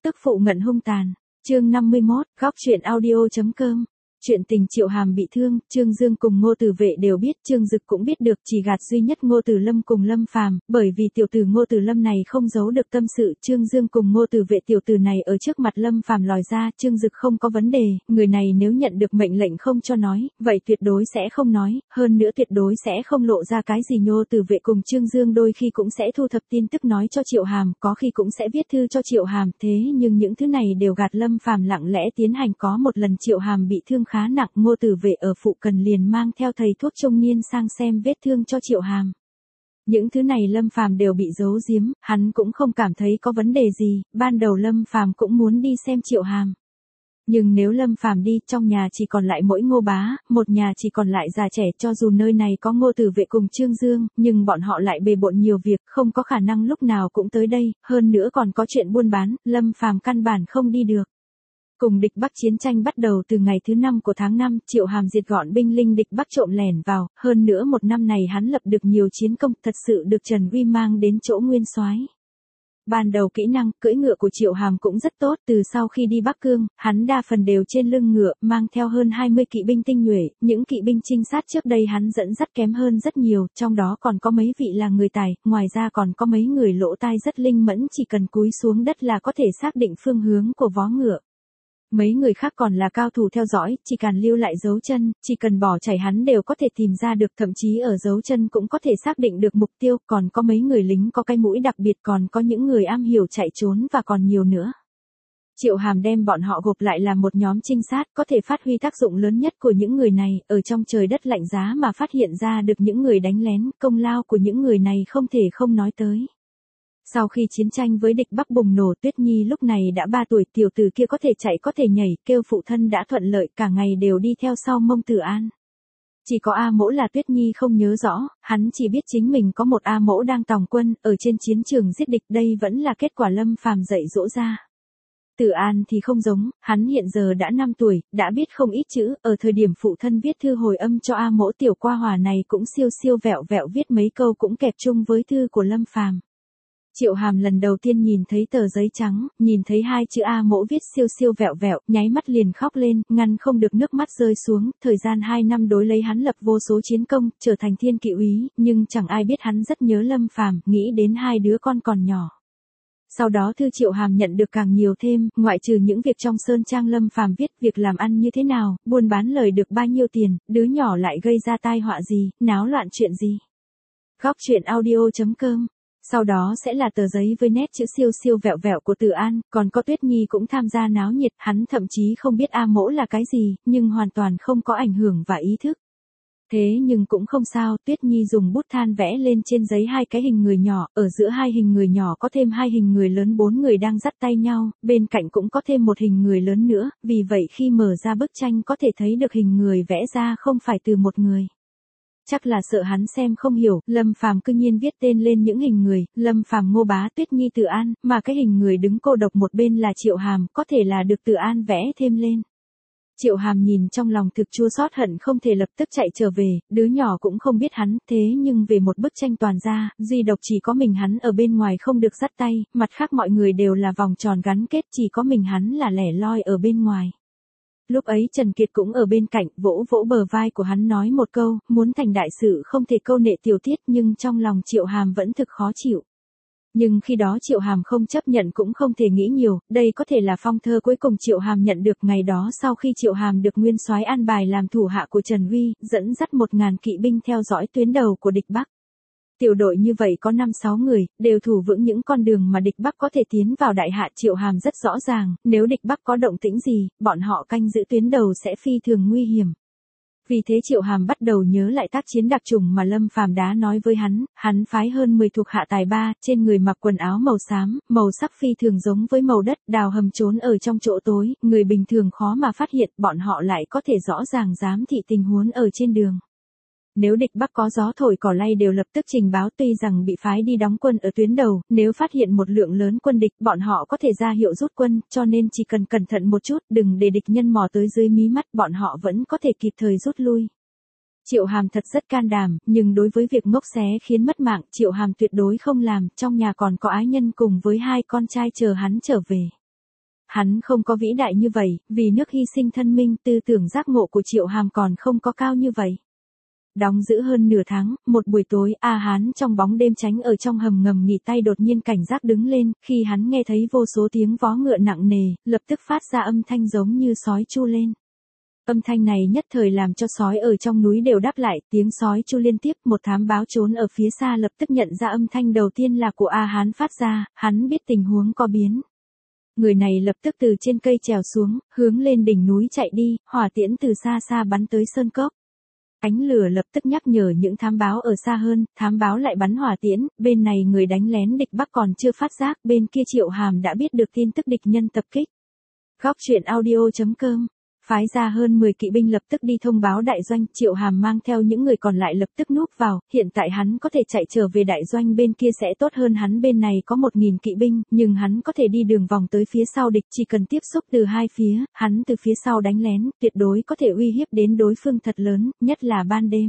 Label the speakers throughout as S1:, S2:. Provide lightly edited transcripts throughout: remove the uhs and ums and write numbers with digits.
S1: tức phụ ngận hung tàn. Chương 51, góc truyện audio.com. Chuyện tình Triệu Hàm bị thương, Trương Dương cùng Ngô Tử Vệ đều biết, Trương Dực cũng biết được, chỉ gạt duy nhất Ngô Tử Lâm cùng Lâm Phàm, bởi vì tiểu tử Ngô Tử Lâm này không giấu được tâm sự, Trương Dương cùng Ngô Tử Vệ tiểu tử này ở trước mặt Lâm Phàm lòi ra, Trương Dực không có vấn đề, người này nếu nhận được mệnh lệnh không cho nói, vậy tuyệt đối sẽ không nói, hơn nữa tuyệt đối sẽ không lộ ra cái gì. Ngô Tử Vệ cùng Trương Dương đôi khi cũng sẽ thu thập tin tức nói cho Triệu Hàm, có khi cũng sẽ viết thư cho Triệu Hàm, thế nhưng những thứ này đều gạt Lâm Phàm lặng lẽ tiến hành. Có một lần Triệu Hàm bị thương khá nặng, Ngô Tử Vệ ở phụ cận liền mang theo thầy thuốc trung niên sang xem vết thương cho Triệu Hàm. Những thứ này Lâm Phàm đều bị giấu giếm, hắn cũng không cảm thấy có vấn đề gì, ban đầu Lâm Phàm cũng muốn đi xem Triệu Hàm. Nhưng nếu Lâm Phàm đi, trong nhà chỉ còn lại mỗi Ngô Bá, một nhà chỉ còn lại già trẻ, cho dù nơi này có Ngô Tử Vệ cùng Trương Dương, nhưng bọn họ lại bề bộn nhiều việc, không có khả năng lúc nào cũng tới đây, hơn nữa còn có chuyện buôn bán, Lâm Phàm căn bản không đi được. Cùng địch Bắc chiến tranh bắt đầu từ ngày thứ 5 của tháng 5, Triệu Hàm diệt gọn binh linh địch Bắc trộm lẻn vào, hơn nữa một năm này hắn lập được nhiều chiến công, thật sự được Trần Uy mang đến chỗ nguyên soái. Ban đầu kỹ năng cưỡi ngựa của Triệu Hàm cũng rất tốt, từ sau khi đi Bắc Cương, hắn đa phần đều trên lưng ngựa, mang theo hơn 20 kỵ binh tinh nhuệ, những kỵ binh trinh sát trước đây hắn dẫn dắt kém hơn rất nhiều, trong đó còn có mấy vị là người tài, ngoài ra còn có mấy người lỗ tai rất linh mẫn, chỉ cần cúi xuống đất là có thể xác định phương hướng của vó ngựa. Mấy người khác còn là cao thủ theo dõi, chỉ cần lưu lại dấu chân, chỉ cần bỏ chạy hắn đều có thể tìm ra được, thậm chí ở dấu chân cũng có thể xác định được mục tiêu, còn có mấy người lính có cái mũi đặc biệt, còn có những người am hiểu chạy trốn và còn nhiều nữa. Triệu Hàm đem bọn họ gộp lại là một nhóm trinh sát, có thể phát huy tác dụng lớn nhất của những người này, ở trong trời đất lạnh giá mà phát hiện ra được những người đánh lén, công lao của những người này không thể không nói tới. Sau khi chiến tranh với địch Bắc bùng nổ, Tuyết Nhi lúc này đã 3 tuổi, tiểu tử kia có thể chạy có thể nhảy, kêu phụ thân đã thuận lợi, cả ngày đều đi theo sau Mông Tử An. Chỉ có A Mỗ là Tuyết Nhi không nhớ rõ, hắn chỉ biết chính mình có một A Mỗ đang tòng quân, ở trên chiến trường giết địch, đây vẫn là kết quả Lâm Phàm dạy dỗ ra. Tử An thì không giống, hắn hiện giờ đã 5 tuổi, đã biết không ít chữ, ở thời điểm phụ thân viết thư hồi âm cho A Mỗ tiểu qua hòa này cũng siêu siêu vẹo vẹo viết mấy câu cũng kẹp chung với thư của Lâm Phàm. Triệu Hàm lần đầu tiên nhìn thấy tờ giấy trắng, nhìn thấy 2 chữ A Mỗ viết siêu siêu vẹo vẹo, nháy mắt liền khóc lên, ngăn không được nước mắt rơi xuống, thời gian 2 năm đối lấy hắn lập vô số chiến công, trở thành thiên kỵ úy, nhưng chẳng ai biết hắn rất nhớ Lâm Phàm, nghĩ đến 2 đứa con còn nhỏ. Sau đó thư Triệu Hàm nhận được càng nhiều thêm, ngoại trừ những việc trong sơn trang Lâm Phàm viết, việc làm ăn như thế nào, buôn bán lời được bao nhiêu tiền, đứa nhỏ lại gây ra tai họa gì, náo loạn chuyện gì. Góc truyện audio.com. Sau đó sẽ là tờ giấy với nét chữ siêu siêu vẹo vẹo của Tử An, còn có Tuyết Nhi cũng tham gia náo nhiệt, hắn thậm chí không biết A Mỗ là cái gì, nhưng hoàn toàn không có ảnh hưởng và ý thức. Thế nhưng cũng không sao, Tuyết Nhi dùng bút than vẽ lên trên giấy 2 cái hình người nhỏ, ở giữa 2 hình người nhỏ có thêm 2 hình người lớn, 4 người đang dắt tay nhau, bên cạnh cũng có thêm một hình người lớn nữa, vì vậy khi mở ra bức tranh có thể thấy được hình người vẽ ra không phải từ một người. Chắc là sợ hắn xem không hiểu, Lâm Phàm cư nhiên viết tên lên những hình người, Lâm Phàm, Ngô Bá, Tuyết Nhi, Tử An, mà cái hình người đứng cô độc một bên là Triệu Hàm, có thể là được Tử An vẽ thêm lên. Triệu Hàm nhìn trong lòng thực chua xót hận không thể lập tức chạy trở về, đứa nhỏ cũng không biết hắn, thế nhưng về một bức tranh toàn ra, duy độc chỉ có mình hắn ở bên ngoài không được dắt tay, mặt khác mọi người đều là vòng tròn gắn kết, chỉ có mình hắn là lẻ loi ở bên ngoài. Lúc ấy Trần Kiệt cũng ở bên cạnh, vỗ vỗ bờ vai của hắn nói một câu, muốn thành đại sự không thể câu nệ tiểu tiết, nhưng trong lòng Triệu Hàm vẫn thực khó chịu. Nhưng khi đó Triệu Hàm không chấp nhận cũng không thể nghĩ nhiều, đây có thể là phong thơ cuối cùng Triệu Hàm nhận được ngày đó sau khi Triệu Hàm được nguyên soái an bài làm thủ hạ của Trần Uy, dẫn dắt 1000 kỵ binh theo dõi tuyến đầu của địch Bắc. Tiểu đội như vậy có 5-6 người, đều thủ vững những con đường mà địch Bắc có thể tiến vào đại hạ. Triệu Hàm rất rõ ràng, nếu địch Bắc có động tĩnh gì, bọn họ canh giữ tuyến đầu sẽ phi thường nguy hiểm. Vì thế Triệu Hàm bắt đầu nhớ lại tác chiến đặc trùng mà Lâm Phàm đã nói với hắn phái hơn 10 thuộc hạ tài ba, trên người mặc quần áo màu xám, màu sắc phi thường giống với màu đất, đào hầm trốn ở trong chỗ tối, người bình thường khó mà phát hiện, bọn họ lại có thể rõ ràng giám thị tình huống ở trên đường. Nếu địch Bắc có gió thổi cỏ lay đều lập tức trình báo, tuy rằng bị phái đi đóng quân ở tuyến đầu, nếu phát hiện một lượng lớn quân địch, bọn họ có thể ra hiệu rút quân, cho nên chỉ cần cẩn thận một chút, đừng để địch nhân mò tới dưới mí mắt, bọn họ vẫn có thể kịp thời rút lui. Triệu Hàm thật rất can đảm, nhưng đối với việc ngốc xé khiến mất mạng, Triệu Hàm tuyệt đối không làm, trong nhà còn có ái nhân cùng với 2 con trai chờ hắn trở về. hắn không có vĩ đại như vậy, vì nước hy sinh thân minh, tư tưởng giác ngộ của Triệu Hàm còn không có cao như vậy. Đóng giữ hơn nửa tháng, một buổi tối, A Hán trong bóng đêm tránh ở trong hầm ngầm nghỉ tay đột nhiên cảnh giác đứng lên, khi hắn nghe thấy vô số tiếng vó ngựa nặng nề, lập tức phát ra âm thanh giống như sói chu lên. Âm thanh này nhất thời làm cho sói ở trong núi đều đáp lại, tiếng sói chu liên tiếp, một thám báo trốn ở phía xa lập tức nhận ra âm thanh đầu tiên là của A Hán phát ra, hắn biết tình huống có biến. Người này lập tức từ trên cây trèo xuống, hướng lên đỉnh núi chạy đi, hỏa tiễn từ xa xa bắn tới sơn cốc. Ánh lửa lập tức nhắc nhở những thám báo ở xa hơn, thám báo lại bắn hỏa tiễn, bên này người đánh lén địch Bắc còn chưa phát giác, bên kia Triệu Hàm đã biết được tin tức địch nhân tập kích. Góc truyện audio.com phái ra hơn 10 kỵ binh lập tức đi thông báo đại doanh, Triệu Hàm mang theo những người còn lại lập tức núp vào, hiện tại hắn có thể chạy trở về đại doanh bên kia sẽ tốt hơn hắn bên này có 1.000 kỵ binh, nhưng hắn có thể đi đường vòng tới phía sau địch chỉ cần tiếp xúc từ hai phía, hắn từ phía sau đánh lén, tuyệt đối có thể uy hiếp đến đối phương thật lớn, nhất là ban đêm.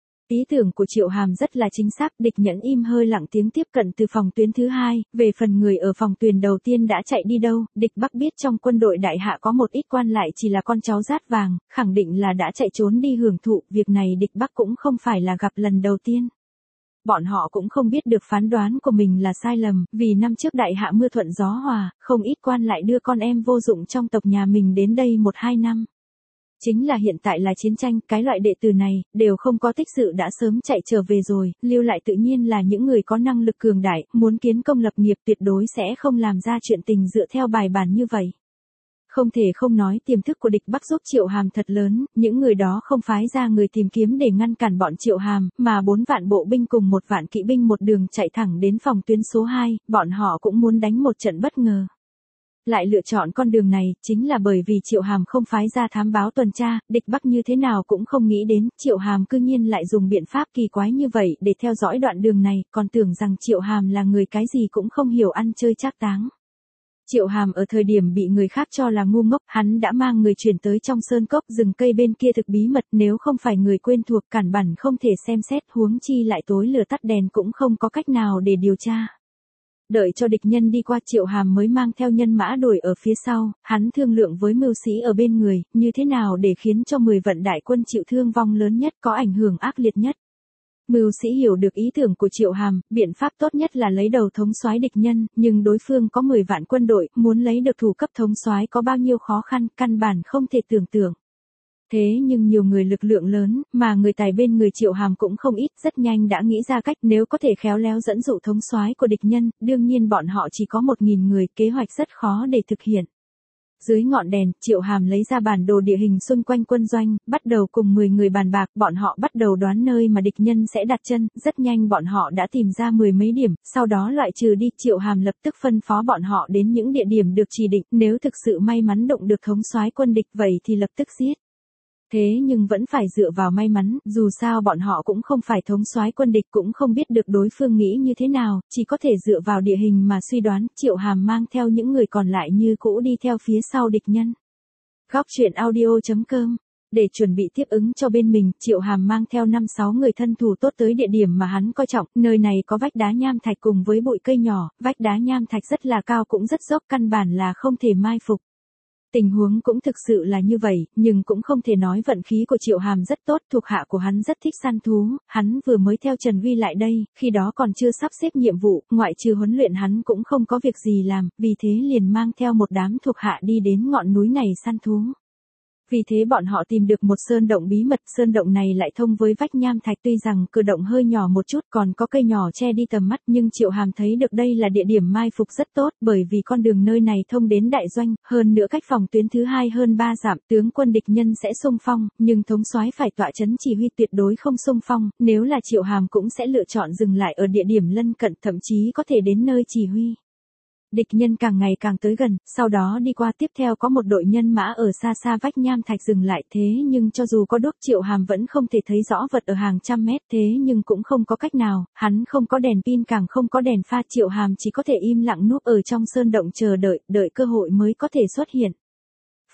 S1: Ý tưởng của Triệu Hàm rất là chính xác, địch Nhẫn im hơi lặng tiếng tiếp cận từ phòng tuyến thứ hai, về phần người ở phòng tuyến đầu tiên đã chạy đi đâu, địch Bắc biết trong quân đội đại hạ có một ít quan lại chỉ là con cháu rát vàng, khẳng định là đã chạy trốn đi hưởng thụ, việc này địch Bắc cũng không phải là gặp lần đầu tiên. Bọn họ cũng không biết được phán đoán của mình là sai lầm, vì năm trước đại hạ mưa thuận gió hòa, không ít quan lại đưa con em vô dụng trong tộc nhà mình đến đây 1-2 năm. Chính là hiện tại là chiến tranh, cái loại đệ tử này, đều không có tích sự đã sớm chạy trở về rồi, lưu lại tự nhiên là những người có năng lực cường đại, muốn kiến công lập nghiệp tuyệt đối sẽ không làm ra chuyện tình dựa theo bài bản như vậy. Không thể không nói tiềm thức của địch Bắc giúp Triệu Hàm thật lớn, những người đó không phái ra người tìm kiếm để ngăn cản bọn Triệu Hàm, mà 4 vạn bộ binh cùng 1 vạn kỵ binh một đường chạy thẳng đến phòng tuyến số 2, bọn họ cũng muốn đánh một trận bất ngờ. Lại lựa chọn con đường này, chính là bởi vì Triệu Hàm không phái ra thám báo tuần tra, địch Bắc như thế nào cũng không nghĩ đến, Triệu Hàm cư nhiên lại dùng biện pháp kỳ quái như vậy để theo dõi đoạn đường này, còn tưởng rằng Triệu Hàm là người cái gì cũng không hiểu ăn chơi trác táng. Triệu Hàm ở thời điểm bị người khác cho là ngu ngốc, hắn đã mang người chuyển tới trong sơn cốc rừng cây bên kia thực bí mật, nếu không phải người quen thuộc cản bản không thể xem xét, huống chi lại tối lửa tắt đèn cũng không có cách nào để điều tra. Đợi cho địch nhân đi qua Triệu Hàm mới mang theo nhân mã đuổi ở phía sau, hắn thương lượng với mưu sĩ ở bên người, như thế nào để khiến cho 10 vạn đại quân chịu thương vong lớn nhất có ảnh hưởng ác liệt nhất. Mưu sĩ hiểu được ý tưởng của Triệu Hàm, biện pháp tốt nhất là lấy đầu thống soái địch nhân, nhưng đối phương có 10 vạn quân đội, muốn lấy được thủ cấp thống soái có bao nhiêu khó khăn, căn bản không thể tưởng tượng. Thế nhưng nhiều người lực lượng lớn, mà người tài bên người Triệu Hàm cũng không ít, rất nhanh đã nghĩ ra cách nếu có thể khéo léo dẫn dụ thống soái của địch nhân, đương nhiên bọn họ chỉ có 1.000 người, kế hoạch rất khó để thực hiện. Dưới ngọn đèn, Triệu Hàm lấy ra bản đồ địa hình xung quanh quân doanh, bắt đầu cùng 10 người bàn bạc, bọn họ bắt đầu đoán nơi mà địch nhân sẽ đặt chân, rất nhanh bọn họ đã tìm ra 10 mấy điểm, sau đó loại trừ đi, Triệu Hàm lập tức phân phó bọn họ đến những địa điểm được chỉ định, nếu thực sự may mắn động được thống soái quân địch vậy thì lập tức giết. Thế nhưng vẫn phải dựa vào may mắn, dù sao bọn họ cũng không phải thống soái quân địch cũng không biết được đối phương nghĩ như thế nào, chỉ có thể dựa vào địa hình mà suy đoán, Triệu Hàm mang theo những người còn lại như cũ đi theo phía sau địch nhân. Góc truyện audio.com Để chuẩn bị tiếp ứng cho bên mình, Triệu Hàm mang theo 5-6 người thân thủ tốt tới địa điểm mà hắn coi trọng, nơi này có vách đá nham thạch cùng với bụi cây nhỏ, vách đá nham thạch rất là cao cũng rất dốc, căn bản là không thể mai phục. Tình huống cũng thực sự là như vậy, nhưng cũng không thể nói vận khí của Triệu Hàm rất tốt, thuộc hạ của hắn rất thích săn thú, hắn vừa mới theo Trần Huy lại đây, khi đó còn chưa sắp xếp nhiệm vụ, ngoại trừ huấn luyện hắn cũng không có việc gì làm, vì thế liền mang theo một đám thuộc hạ đi đến ngọn núi này săn thú. Vì thế bọn họ tìm được một sơn động bí mật, sơn động này lại thông với vách nham thạch, tuy rằng cửa động hơi nhỏ một chút còn có cây nhỏ che đi tầm mắt, nhưng Triệu Hàm thấy được đây là địa điểm mai phục rất tốt, bởi vì con đường nơi này thông đến đại doanh, hơn nữa cách phòng tuyến thứ 2 hơn 3 dặm, tướng quân địch nhân sẽ xung phong, nhưng thống soái phải tọa chấn chỉ huy, tuyệt đối không xung phong, nếu là Triệu Hàm cũng sẽ lựa chọn dừng lại ở địa điểm lân cận, thậm chí có thể đến nơi chỉ huy. Địch nhân càng ngày càng tới gần, sau đó đi qua, tiếp theo có một đội nhân mã ở xa xa vách nham thạch dừng lại, thế nhưng cho dù có đuốc Triệu Hàm vẫn không thể thấy rõ vật ở hàng trăm mét, thế nhưng cũng không có cách nào, hắn không có đèn pin càng không có đèn pha, Triệu Hàm chỉ có thể im lặng núp ở trong sơn động chờ đợi, đợi cơ hội mới có thể xuất hiện.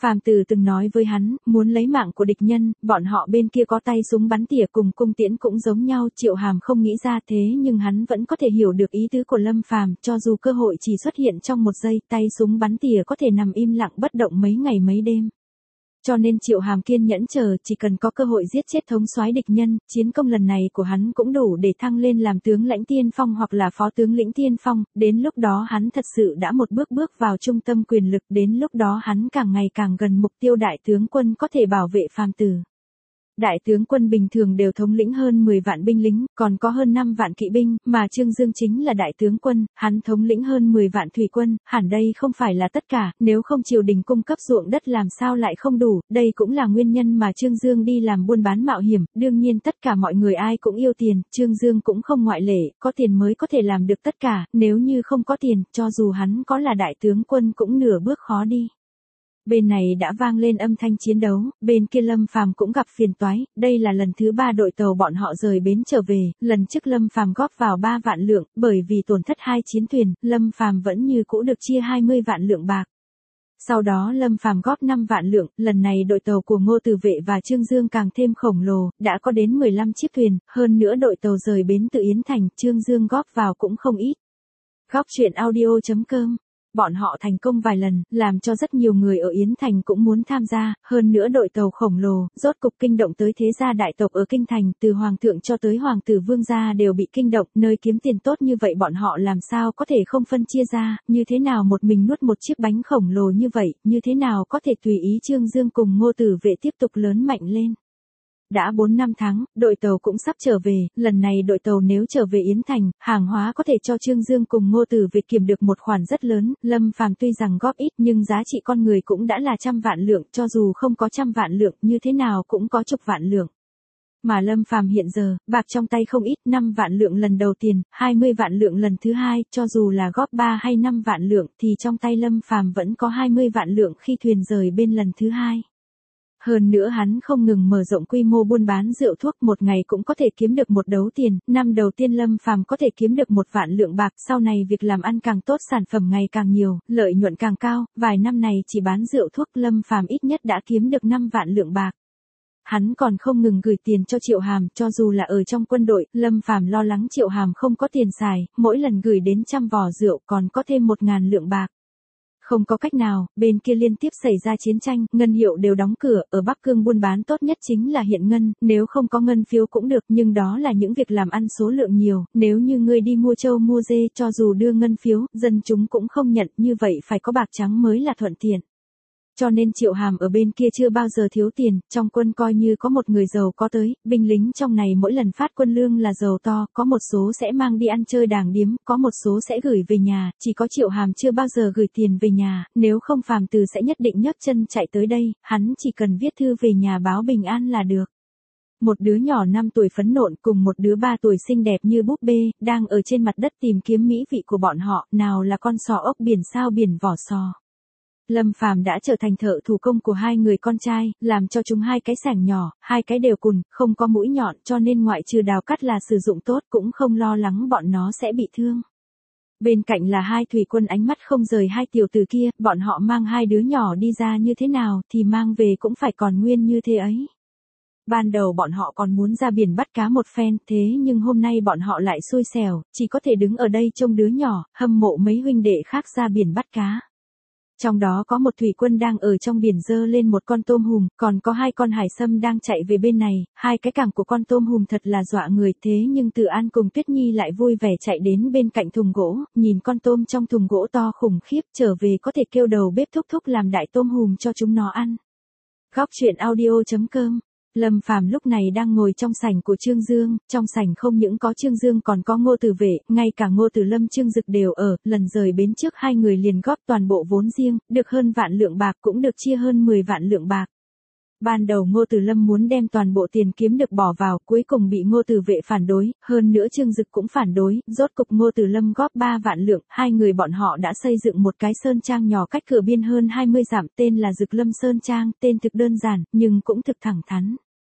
S1: Phàm Tử từng nói với hắn, muốn lấy mạng của địch nhân, bọn họ bên kia có tay súng bắn tỉa cùng cung tiễn cũng giống nhau, Triệu Hàm không nghĩ ra thế nhưng hắn vẫn có thể hiểu được ý tứ của Lâm Phàm, cho dù cơ hội chỉ xuất hiện trong một giây, tay súng bắn tỉa có thể nằm im lặng bất động mấy ngày mấy đêm. Cho nên Triệu Hàm kiên nhẫn chờ, chỉ cần có cơ hội giết chết thống soái địch nhân, chiến công lần này của hắn cũng đủ để thăng lên làm tướng lãnh tiên phong hoặc là phó tướng lĩnh tiên phong, đến lúc đó hắn thật sự đã một bước bước vào trung tâm quyền lực, đến lúc đó hắn càng ngày càng gần mục tiêu đại tướng quân có thể bảo vệ Phàm Tử. Đại tướng quân bình thường đều thống lĩnh hơn 10 vạn binh lính, còn có hơn 5 vạn kỵ binh, mà Trương Dương chính là đại tướng quân, hắn thống lĩnh hơn 10 vạn thủy quân, hẳn đây không phải là tất cả, nếu không triều đình cung cấp ruộng đất làm sao lại không đủ, đây cũng là nguyên nhân mà Trương Dương đi làm buôn bán mạo hiểm, đương nhiên tất cả mọi người ai cũng yêu tiền, Trương Dương cũng không ngoại lệ, có tiền mới có thể làm được tất cả, nếu như không có tiền, cho dù hắn có là đại tướng quân cũng nửa bước khó đi. Bên này đã vang lên âm thanh chiến đấu, bên kia Lâm Phàm cũng gặp phiền toái, đây là lần thứ 3 đội tàu bọn họ rời bến trở về, lần trước Lâm Phàm góp vào 3 vạn lượng, bởi vì tổn thất 2 chiến thuyền, Lâm Phàm vẫn như cũ được chia 20 vạn lượng bạc. Sau đó Lâm Phàm góp 5 vạn lượng, lần này đội tàu của Ngô Tử Vệ và Trương Dương càng thêm khổng lồ, đã có đến 15 chiếc thuyền, hơn nữa đội tàu rời bến từ Yến Thành, Trương Dương góp vào cũng không ít. Góc truyện audio.com. Bọn họ thành công vài lần, làm cho rất nhiều người ở Yến Thành cũng muốn tham gia, hơn nữa đội tàu khổng lồ, rốt cục kinh động tới thế gia đại tộc ở Kinh Thành, từ hoàng thượng cho tới hoàng tử vương gia đều bị kinh động, nơi kiếm tiền tốt như vậy bọn họ làm sao có thể không phân chia ra, như thế nào một mình nuốt một chiếc bánh khổng lồ như vậy, như thế nào có thể tùy ý Trương Dương cùng Ngô Tử Vệ tiếp tục lớn mạnh lên. Đã 4 năm tháng, đội tàu cũng sắp trở về, lần này đội tàu nếu trở về Yến Thành, hàng hóa có thể cho Trương Dương cùng Ngô Tử Vệ kiếm được một khoản rất lớn, Lâm Phàm tuy rằng góp ít nhưng giá trị con người cũng đã là 100 vạn lượng, cho dù không có 100 vạn lượng như thế nào cũng có chục vạn lượng. Mà Lâm Phàm hiện giờ, bạc trong tay không ít, 5 vạn lượng lần đầu tiên, 20 vạn lượng lần thứ hai, cho dù là góp 3 hay 5 vạn lượng thì trong tay Lâm Phàm vẫn có 20 vạn lượng khi thuyền rời bên lần thứ hai. Hơn nữa hắn không ngừng mở rộng quy mô buôn bán rượu thuốc, một ngày cũng có thể kiếm được một đấu tiền, năm đầu tiên Lâm Phàm có thể kiếm được 1 vạn lượng bạc, sau này việc làm ăn càng tốt, sản phẩm ngày càng nhiều, lợi nhuận càng cao, vài năm này chỉ bán rượu thuốc Lâm Phàm ít nhất đã kiếm được 5 vạn lượng bạc. Hắn còn không ngừng gửi tiền cho Triệu Hàm, cho dù là ở trong quân đội, Lâm Phàm lo lắng Triệu Hàm không có tiền xài, mỗi lần gửi đến 100 vò rượu còn có thêm 1.000 lượng bạc. Không có cách nào, bên kia liên tiếp xảy ra chiến tranh, ngân hiệu đều đóng cửa, ở Bắc Cương buôn bán tốt nhất chính là hiện ngân, nếu không có ngân phiếu cũng được, nhưng đó là những việc làm ăn số lượng nhiều, nếu như ngươi đi mua trâu mua dê, cho dù đưa ngân phiếu, dân chúng cũng không nhận, như vậy phải có bạc trắng mới là thuận tiện. Cho nên Triệu Hàm ở bên kia chưa bao giờ thiếu tiền, trong quân coi như có một người giàu có tới, binh lính trong này mỗi lần phát quân lương là giàu to, có một số sẽ mang đi ăn chơi đàng điếm, có một số sẽ gửi về nhà, chỉ có Triệu Hàm chưa bao giờ gửi tiền về nhà, nếu không Phàm Tử sẽ nhất định nhấc chân chạy tới đây, hắn chỉ cần viết thư về nhà báo bình an là được. Một đứa nhỏ 5 tuổi phấn nộn cùng một đứa 3 tuổi xinh đẹp như búp bê, đang ở trên mặt đất tìm kiếm mỹ vị của bọn họ, nào là con sò ốc biển sao biển vỏ sò. Lâm Phàm đã trở thành thợ thủ công của hai người con trai, làm cho chúng hai cái sẻng nhỏ, hai cái đều cùn, không có mũi nhọn, cho nên ngoại trừ đào cắt là sử dụng tốt cũng không lo lắng bọn nó sẽ bị thương. Bên cạnh là hai thủy quân ánh mắt không rời hai tiểu tử kia, bọn họ mang hai đứa nhỏ đi ra như thế nào thì mang về cũng phải còn nguyên như thế ấy. Ban đầu bọn họ còn muốn ra biển bắt cá một phen, thế nhưng hôm nay bọn họ lại xui xẻo, chỉ có thể đứng ở đây trông đứa nhỏ, hâm mộ mấy huynh đệ khác ra biển bắt cá. Trong đó có một thủy quân đang ở trong biển dơ lên một con tôm hùm, còn có 2 con hải sâm đang chạy về bên này, 2 cái cẳng của con tôm hùm thật là dọa người, thế nhưng Từ An cùng Tuyết Nhi lại vui vẻ chạy đến bên cạnh thùng gỗ, nhìn con tôm trong thùng gỗ to khủng khiếp, trở về có thể kêu đầu bếp thúc thúc làm đại tôm hùm cho chúng nó ăn. Góc truyện audio.com. Lâm Phàm lúc này đang ngồi trong sảnh của Trương Dương, trong sảnh không những có Trương Dương còn có Ngô Tử Vệ, ngay cả Ngô Tử Lâm Trương Dực đều ở, lần rời bến trước hai người liền góp toàn bộ vốn riêng, được hơn vạn lượng bạc cũng được chia hơn 10 vạn lượng bạc. Ban đầu Ngô Tử Lâm muốn đem toàn bộ tiền kiếm được bỏ vào, cuối cùng bị Ngô Tử Vệ phản đối, hơn nữa Trương Dực cũng phản đối, rốt cục Ngô Tử Lâm góp 3 vạn lượng, hai người bọn họ đã xây dựng một cái sơn trang nhỏ cách cửa biên hơn 20 dặm, tên là Dực Lâm Sơn Trang, tên thực đơn giản, nhưng cũng thực thẳng thắn.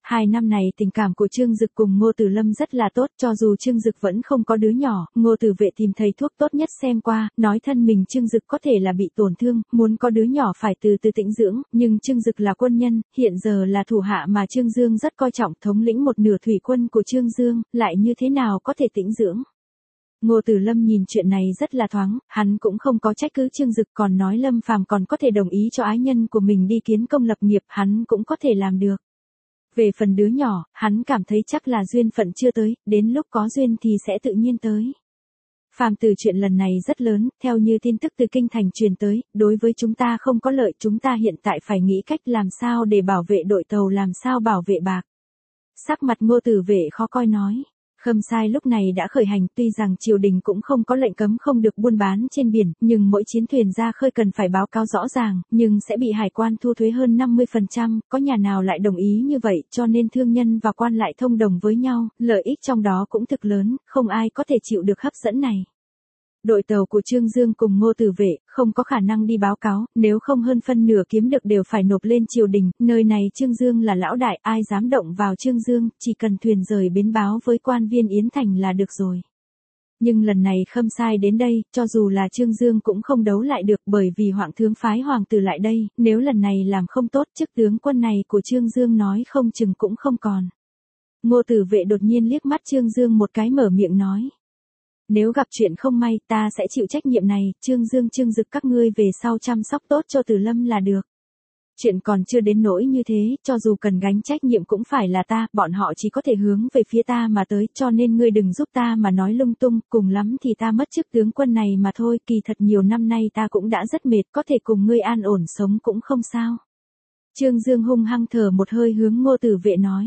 S1: 2 năm này tình cảm của Trương Dực cùng Ngô Tử Lâm rất là tốt, cho dù Trương Dực vẫn không có đứa nhỏ, Ngô Tử Vệ tìm thầy thuốc tốt nhất xem qua, nói thân mình Trương Dực có thể là bị tổn thương, muốn có đứa nhỏ phải từ từ tĩnh dưỡng, nhưng Trương Dực là quân nhân, hiện giờ là thủ hạ mà Trương Dương rất coi trọng, thống lĩnh một nửa thủy quân của Trương Dương, lại như thế nào có thể tĩnh dưỡng. Ngô Tử Lâm nhìn chuyện này rất là thoáng, hắn cũng không có trách cứ Trương Dực, còn nói Lâm Phàm còn có thể đồng ý cho ái nhân của mình đi kiến công lập nghiệp, hắn cũng có thể làm được. Về phần đứa nhỏ, hắn cảm thấy chắc là duyên phận chưa tới, đến lúc có duyên thì sẽ tự nhiên tới. Phàm Tử, chuyện lần này rất lớn, theo như tin tức từ kinh thành truyền tới, đối với chúng ta không có lợi, chúng ta hiện tại phải nghĩ cách làm sao để bảo vệ đội tàu, làm sao bảo vệ bạc. Sắc mặt Ngô Tử Vệ khó coi nói. Khâm Sai lúc này đã khởi hành, tuy rằng triều đình cũng không có lệnh cấm không được buôn bán trên biển, nhưng mỗi chiến thuyền ra khơi cần phải báo cáo rõ ràng, nhưng sẽ bị hải quan thu thuế hơn 50%, có nhà nào lại đồng ý như vậy, cho nên thương nhân và quan lại thông đồng với nhau, lợi ích trong đó cũng thực lớn, không ai có thể chịu được hấp dẫn này. Đội tàu của Trương Dương cùng Ngô Tử Vệ không có khả năng đi báo cáo, nếu không hơn phân nửa kiếm được đều phải nộp lên triều đình, nơi này Trương Dương là lão đại, ai dám động vào Trương Dương, chỉ cần thuyền rời bến báo với quan viên Yến Thành là được rồi. Nhưng lần này Khâm Sai đến đây, cho dù là Trương Dương cũng không đấu lại được, bởi vì Hoạng Thướng phái hoàng tử lại đây, nếu lần này làm không tốt, chức tướng quân này của Trương Dương nói không chừng cũng không còn. Ngô Tử Vệ đột nhiên liếc mắt Trương Dương một cái, mở miệng nói. Nếu gặp chuyện không may, ta sẽ chịu trách nhiệm này, Trương Dương Trương Dực các ngươi về sau chăm sóc tốt cho Tử Lâm là được. Chuyện còn chưa đến nỗi như thế, cho dù cần gánh trách nhiệm cũng phải là ta, bọn họ chỉ có thể hướng về phía ta mà tới, cho nên ngươi đừng giúp ta mà nói lung tung, cùng lắm thì ta mất chức tướng quân này mà thôi, kỳ thật nhiều năm nay ta cũng đã rất mệt, có thể cùng ngươi an ổn sống cũng không sao. Trương Dương hung hăng thở một hơi hướng Ngô Tử Vệ nói.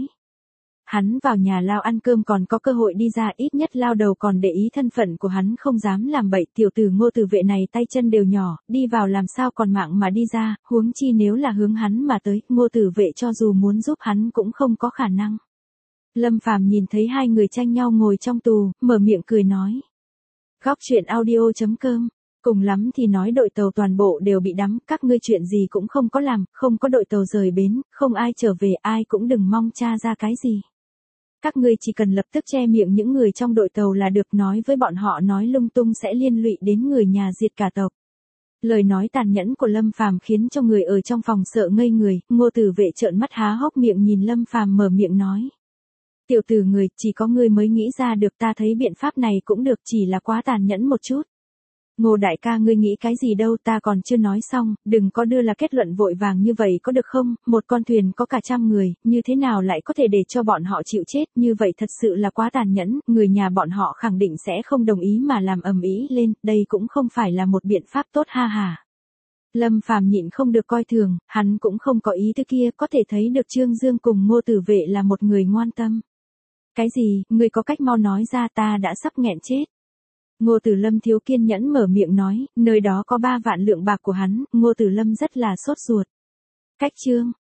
S1: Hắn vào nhà Lao ăn cơm còn có cơ hội đi ra, ít nhất Lao đầu còn để ý thân phận của hắn, không dám làm bậy, tiểu tử Ngô Tử Vệ này tay chân đều nhỏ, đi vào làm sao còn mạng mà đi ra, huống chi nếu là hướng hắn mà tới, Ngô Tử Vệ cho dù muốn giúp hắn cũng không có khả năng. Lâm Phàm nhìn thấy hai người tranh nhau ngồi trong tù, mở miệng cười nói. Góc truyện audio.com, cùng lắm thì nói đội tàu toàn bộ đều bị đắm, các ngươi chuyện gì cũng không có làm, không có đội tàu rời bến, không ai trở về, ai cũng đừng mong tra ra cái gì. Các ngươi chỉ cần lập tức che miệng những người trong đội tàu là được, nói với bọn họ nói lung tung sẽ liên lụy đến người nhà, diệt cả tộc. Lời nói tàn nhẫn của Lâm Phàm khiến cho người ở trong phòng sợ ngây người, Ngô Tử Vệ trợn mắt há hốc miệng nhìn Lâm Phàm, mở miệng nói. Tiểu tử người, chỉ có ngươi mới nghĩ ra được, ta thấy biện pháp này cũng được, chỉ là quá tàn nhẫn một chút. Ngô đại ca, ngươi nghĩ cái gì đâu, ta còn chưa nói xong, đừng có đưa là kết luận vội vàng như vậy có được không, một con thuyền có cả 100 người, như thế nào lại có thể để cho bọn họ chịu chết, như vậy thật sự là quá tàn nhẫn, người nhà bọn họ khẳng định sẽ không đồng ý mà làm ầm ĩ lên, đây cũng không phải là một biện pháp tốt ha hà. Lâm Phàm nhịn không được coi thường, hắn cũng không có ý tứ kia, có thể thấy được Trương Dương cùng Ngô Tử Vệ là một người ngoan tâm. Cái gì, ngươi có cách mau nói ra, ta đã sắp nghẹn chết. Ngô Tử Lâm thiếu kiên nhẫn mở miệng nói, nơi đó có 3 vạn lượng bạc của hắn, Ngô Tử Lâm rất là sốt ruột. Cách chương.